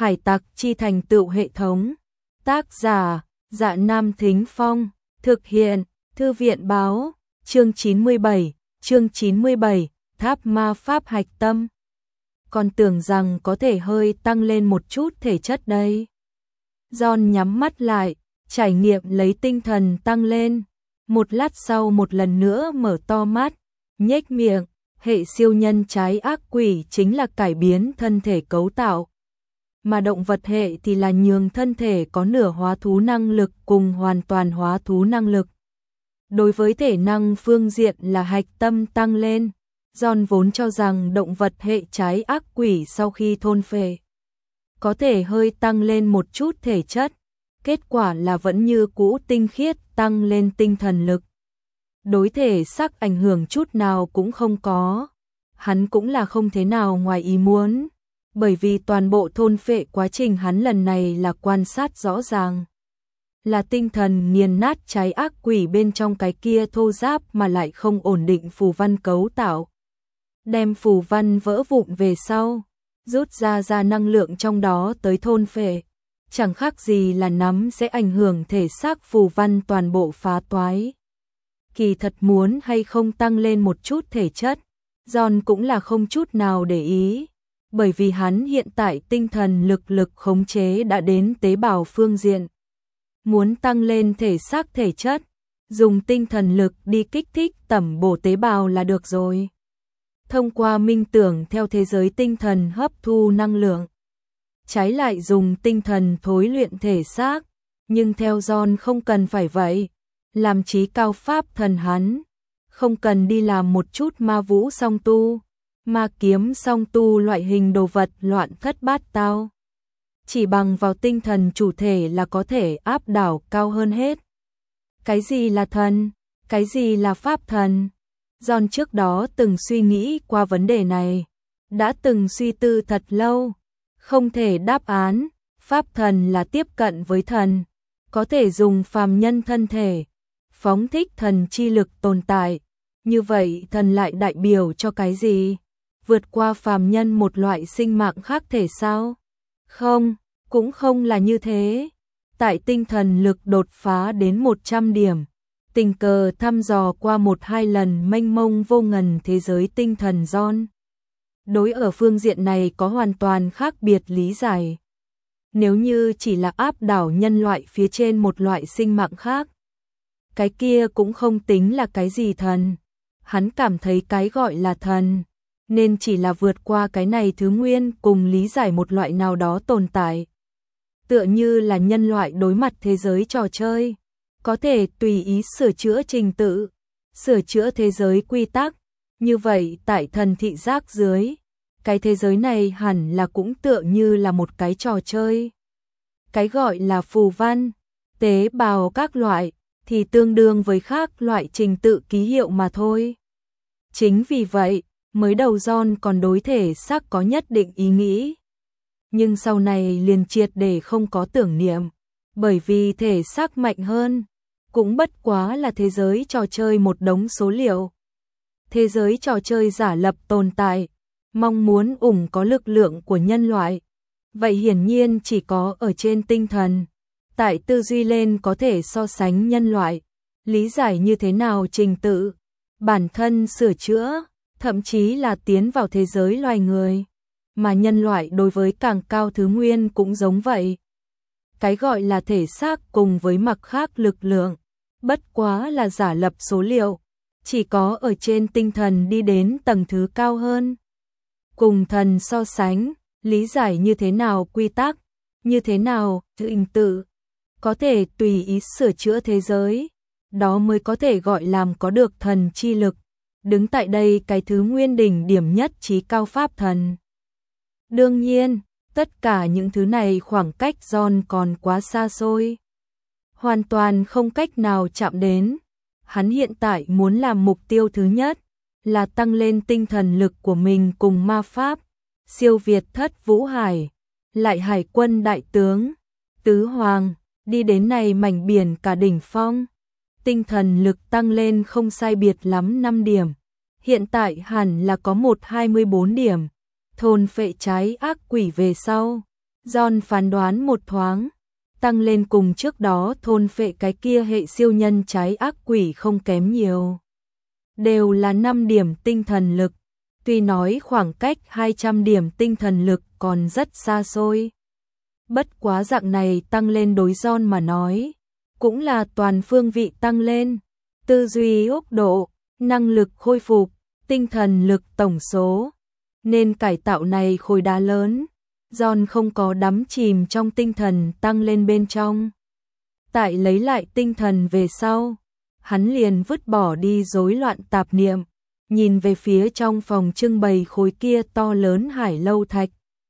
Hải tặc chi thành tựu hệ thống. Tác giả: Dạ Nam Thính Phong. Thực hiện: Thư viện báo. Chương 97, Tháp ma pháp hạch tâm. Còn tưởng rằng có thể hơi tăng lên một chút thể chất đây. John nhắm mắt lại, trải nghiệm lấy tinh thần tăng lên. Một lát sau một lần nữa mở to mắt, nhếch miệng. Hệ siêu nhân trái ác quỷ chính là cải biến thân thể cấu tạo. Mà động vật hệ thì là nhường thân thể có nửa hóa thú năng lực cùng hoàn toàn hóa thú năng lực. Đối với thể năng phương diện là hạch tâm tăng lên. John vốn cho rằng động vật hệ trái ác quỷ sau khi thôn phệ có thể hơi tăng lên một chút thể chất. Kết quả là vẫn như cũ tinh khiết tăng lên tinh thần lực. Đối thể xác ảnh hưởng chút nào cũng không có. Hắn cũng là không thế nào ngoài ý muốn. Bởi vì toàn bộ thôn phệ quá trình hắn lần này là quan sát rõ ràng. Là tinh thần nghiền nát trái ác quỷ bên trong cái kia thô ráp mà lại không ổn định phù văn cấu tạo. Đem phù văn vỡ vụn về sau, rút ra năng lượng trong đó tới thôn phệ. Chẳng khác gì là nắm sẽ ảnh hưởng thể xác phù văn toàn bộ phá toái. Kỳ thật muốn hay không tăng lên một chút thể chất, John cũng là không chút nào để ý. Bởi vì hắn hiện tại tinh thần lực khống chế đã đến tế bào phương diện. Muốn tăng lên thể xác thể chất, dùng tinh thần lực đi kích thích tẩm bổ tế bào là được rồi. Thông qua minh tưởng theo thế giới tinh thần hấp thu năng lượng. Trái lại dùng tinh thần thối luyện thể xác, nhưng theo John không cần phải vậy. Làm trí cao pháp thần hắn, không cần đi làm một chút ma vũ song tu, ma kiếm song tu loại hình đồ vật loạn thất bát tao. Chỉ bằng vào tinh thần chủ thể là có thể áp đảo cao hơn hết. Cái gì là thần? Cái gì là pháp thần? John trước đó từng suy nghĩ qua vấn đề này, đã từng suy tư thật lâu, không thể đáp án. Pháp thần là tiếp cận với thần, có thể dùng phàm nhân thân thể, phóng thích thần chi lực tồn tại. Như vậy thần lại đại biểu cho cái gì? Vượt qua phàm nhân một loại sinh mạng khác thể sao? Không, cũng không là như thế. Tại tinh thần lực đột phá đến 100 điểm, tình cờ thăm dò qua 1-2 lần mênh mông vô ngần thế giới tinh thần John. Đối ở phương diện này có hoàn toàn khác biệt lý giải. Nếu như chỉ là áp đảo nhân loại phía trên một loại sinh mạng khác, cái kia cũng không tính là cái gì thần. Hắn cảm thấy cái gọi là thần, nên chỉ là vượt qua cái này thứ nguyên cùng lý giải một loại nào đó tồn tại. Tựa như là nhân loại đối mặt thế giới trò chơi, có thể tùy ý sửa chữa trình tự, sửa chữa thế giới quy tắc. Như vậy tại thần thị giác dưới, cái thế giới này hẳn là cũng tựa như là một cái trò chơi. Cái gọi là phù văn, tế bào các loại, thì tương đương với khác loại trình tự ký hiệu mà thôi. Chính vì vậy, mới đầu John còn đối thể xác có nhất định ý nghĩ. Nhưng sau này liền triệt để không có tưởng niệm, bởi vì thể xác mạnh hơn, cũng bất quá là thế giới trò chơi một đống số liệu. Thế giới trò chơi giả lập tồn tại, mong muốn có lực lượng của nhân loại. Vậy hiển nhiên chỉ có ở trên tinh thần, tại tư duy lên có thể so sánh nhân loại, lý giải như thế nào trình tự, bản thân sửa chữa, thậm chí là tiến vào thế giới loài người. Mà nhân loại đối với càng cao thứ nguyên cũng giống vậy. Cái gọi là thể xác cùng với mặt khác lực lượng, bất quá là giả lập số liệu, chỉ có ở trên tinh thần đi đến tầng thứ cao hơn. Cùng thần so sánh, lý giải như thế nào quy tắc, như thế nào trình tự, có thể tùy ý sửa chữa thế giới, đó mới có thể gọi làm có được thần chi lực. Đứng tại đây cái thứ nguyên đỉnh điểm nhất trí cao pháp thần. Đương nhiên, tất cả những thứ này khoảng cách John còn quá xa xôi, hoàn toàn không cách nào chạm đến. Hắn hiện tại muốn làm mục tiêu thứ nhất là tăng lên tinh thần lực của mình cùng ma pháp, siêu việt Thất Vũ Hải, lại hải quân đại tướng, tứ hoàng, đi đến này mảnh biển cả đỉnh phong. Tinh thần lực tăng lên không sai biệt lắm 5 điểm, hiện tại hẳn là có 24 điểm. Thôn phệ trái ác quỷ về sau, John phán đoán một thoáng, tăng lên cùng trước đó thôn phệ cái kia hệ siêu nhân trái ác quỷ không kém nhiều. Đều là 5 điểm tinh thần lực, tuy nói khoảng cách 200 điểm tinh thần lực còn rất xa xôi. Bất quá dạng này tăng lên đối John mà nói, cũng là toàn phương vị tăng lên, tư duy ốc độ, năng lực khôi phục, tinh thần lực tổng số. Nên cải tạo này khối đá lớn, John không có đắm chìm trong tinh thần tăng lên bên trong. Tại lấy lại tinh thần về sau, hắn liền vứt bỏ đi rối loạn tạp niệm, nhìn về phía trong phòng trưng bày khối kia to lớn hải lâu thạch.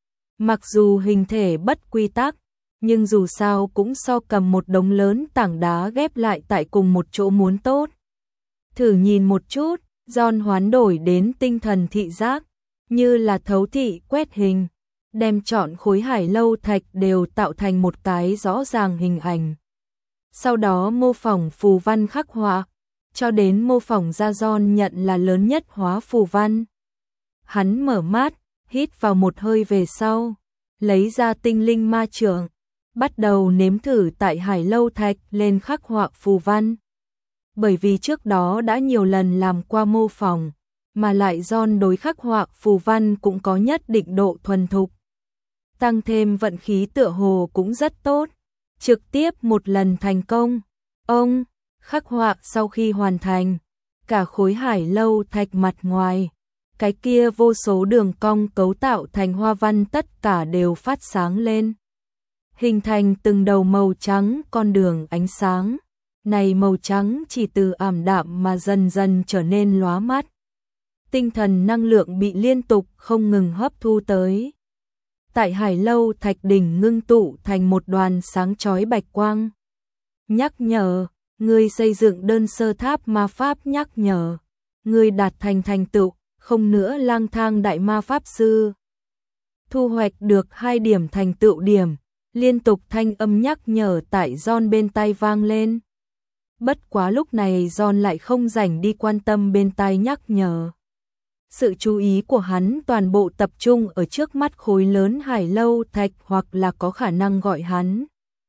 Mặc dù hình thể bất quy tắc, nhưng dù sao cũng so cầm một đống lớn tảng đá ghép lại tại cùng một chỗ muốn tốt. Thử nhìn một chút, John hoán đổi đến tinh thần thị giác, như là thấu thị quét hình, đem chọn khối hải lâu thạch đều tạo thành một cái rõ ràng hình ảnh. Sau đó mô phỏng phù văn khắc họa, cho đến mô phỏng ra John nhận là lớn nhất hóa phù văn. Hắn mở mắt, hít vào một hơi về sau, lấy ra tinh linh ma trượng, bắt đầu nếm thử tại hải lâu thạch lên khắc họa phù văn. Bởi vì trước đó đã nhiều lần làm qua mô phỏng, mà lại John đối khắc họa phù văn cũng có nhất định độ thuần thục. Tăng thêm vận khí tựa hồ cũng rất tốt, trực tiếp một lần thành công. Ông, khắc họa sau khi hoàn thành, cả khối hải lâu thạch mặt ngoài, cái kia vô số đường cong cấu tạo thành hoa văn tất cả đều phát sáng lên, hình thành từng đầu màu trắng con đường ánh sáng. Này màu trắng chỉ từ ảm đạm mà dần dần trở nên lóa mắt. Tinh thần năng lượng bị liên tục không ngừng hấp thu tới. Tại hải lâu thạch đỉnh ngưng tụ thành một đoàn sáng chói bạch quang. Nhắc nhở, người xây dựng đơn sơ tháp ma pháp nhắc nhở. Người đạt thành tựu, không nữa lang thang đại ma pháp sư. Thu hoạch được 2 điểm thành tựu điểm, liên tục thanh âm nhắc nhở tại John bên tai vang lên. Bất quá lúc này John lại không rảnh đi quan tâm bên tai nhắc nhở. Sự chú ý của hắn toàn bộ tập trung ở trước mắt khối lớn hải lâu thạch, hoặc là có khả năng gọi hắn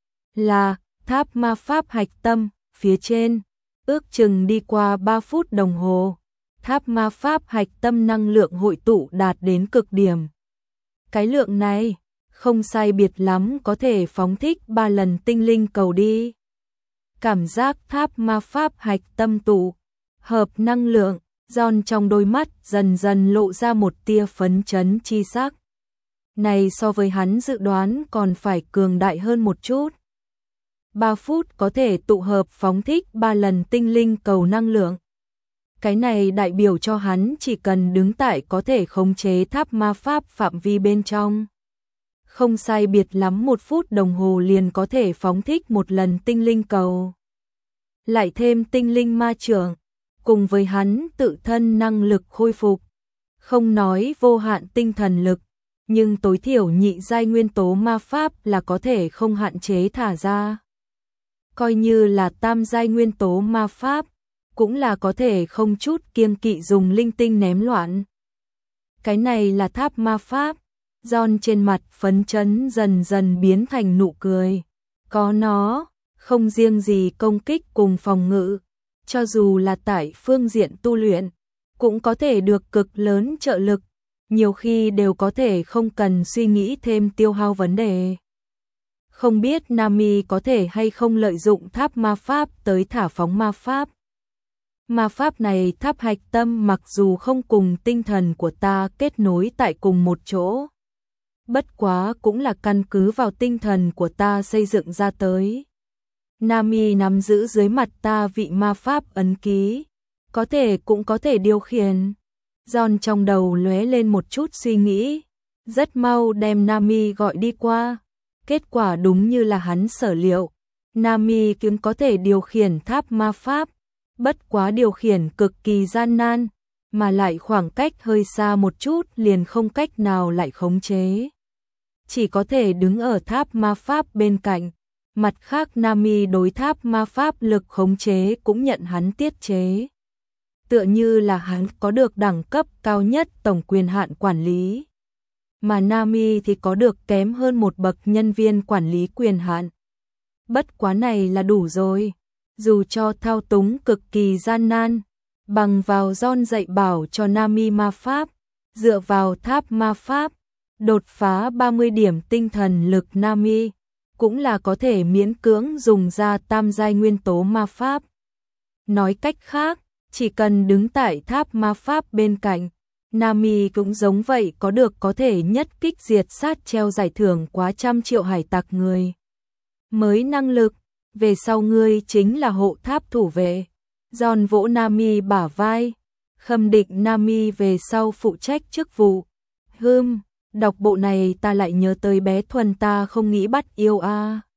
là tháp ma pháp hạch tâm. Phía trên, ước chừng đi qua 3 phút đồng hồ, tháp ma pháp hạch tâm năng lượng hội tụ đạt đến cực điểm. Cái lượng này, không sai biệt lắm có thể phóng thích 3 lần tinh linh cầu đi. Cảm giác tháp ma pháp hạch tâm tụ hợp năng lượng, John trong đôi mắt dần dần lộ ra một tia phấn chấn chi sắc. Này so với hắn dự đoán còn phải cường đại hơn một chút. 3 phút có thể tụ hợp phóng thích 3 lần tinh linh cầu năng lượng. Cái này đại biểu cho hắn chỉ cần đứng tại có thể khống chế tháp ma pháp phạm vi bên trong. Không sai biệt lắm 1 phút đồng hồ liền có thể phóng thích 1 lần tinh linh cầu. Lại thêm tinh linh ma trượng, cùng với hắn tự thân năng lực khôi phục. Không nói vô hạn tinh thần lực, nhưng tối thiểu nhị giai nguyên tố ma pháp là có thể không hạn chế thả ra. Coi như là tam giai nguyên tố ma pháp, cũng là có thể không chút kiêng kỵ dùng linh tinh ném loạn. Cái này là tháp ma pháp. John trên mặt phấn chấn dần dần biến thành nụ cười. Có nó, không riêng gì công kích cùng phòng ngự, cho dù là tại phương diện tu luyện, cũng có thể được cực lớn trợ lực, nhiều khi đều có thể không cần suy nghĩ thêm tiêu hao vấn đề. Không biết Nami có thể hay không lợi dụng tháp ma pháp tới thả phóng ma pháp. Ma pháp này tháp hạch tâm mặc dù không cùng tinh thần của ta kết nối tại cùng một chỗ, bất quá cũng là căn cứ vào tinh thần của ta xây dựng ra tới. Nami nắm giữ dưới mặt ta vị ma pháp ấn ký, có thể cũng có thể điều khiển. John trong đầu lóe lên một chút suy nghĩ, rất mau đem Nami gọi đi qua. Kết quả đúng như là hắn sở liệu, Nami cũng có thể điều khiển tháp ma pháp, bất quá điều khiển cực kỳ gian nan, mà lại khoảng cách hơi xa một chút liền không cách nào lại khống chế. Chỉ có thể đứng ở tháp ma pháp bên cạnh, mặt khác Nami đối tháp ma pháp lực khống chế cũng nhận hắn tiết chế. Tựa như là hắn có được đẳng cấp cao nhất tổng quyền hạn quản lý. mà Nami thì có được kém hơn một bậc nhân viên quản lý quyền hạn. Bất quá này là đủ rồi. Dù cho thao túng cực kỳ gian nan, bằng vào John dạy bảo cho Nami ma pháp, dựa vào tháp ma pháp, đột phá 30 điểm tinh thần lực Nami, cũng là có thể miễn cưỡng dùng ra tam giai nguyên tố ma pháp. Nói cách khác, chỉ cần đứng tại tháp ma pháp bên cạnh, Nami cũng giống vậy có thể nhất kích diệt sát treo giải thưởng quá 100 triệu hải tặc người. Mới năng lực, về sau ngươi chính là hộ tháp thủ vệ. John vỗ Nami bả vai, khâm định Nami về sau phụ trách chức vụ. Đọc bộ này ta lại nhớ tới bé Thuần ta không nghĩ bắt yêu a.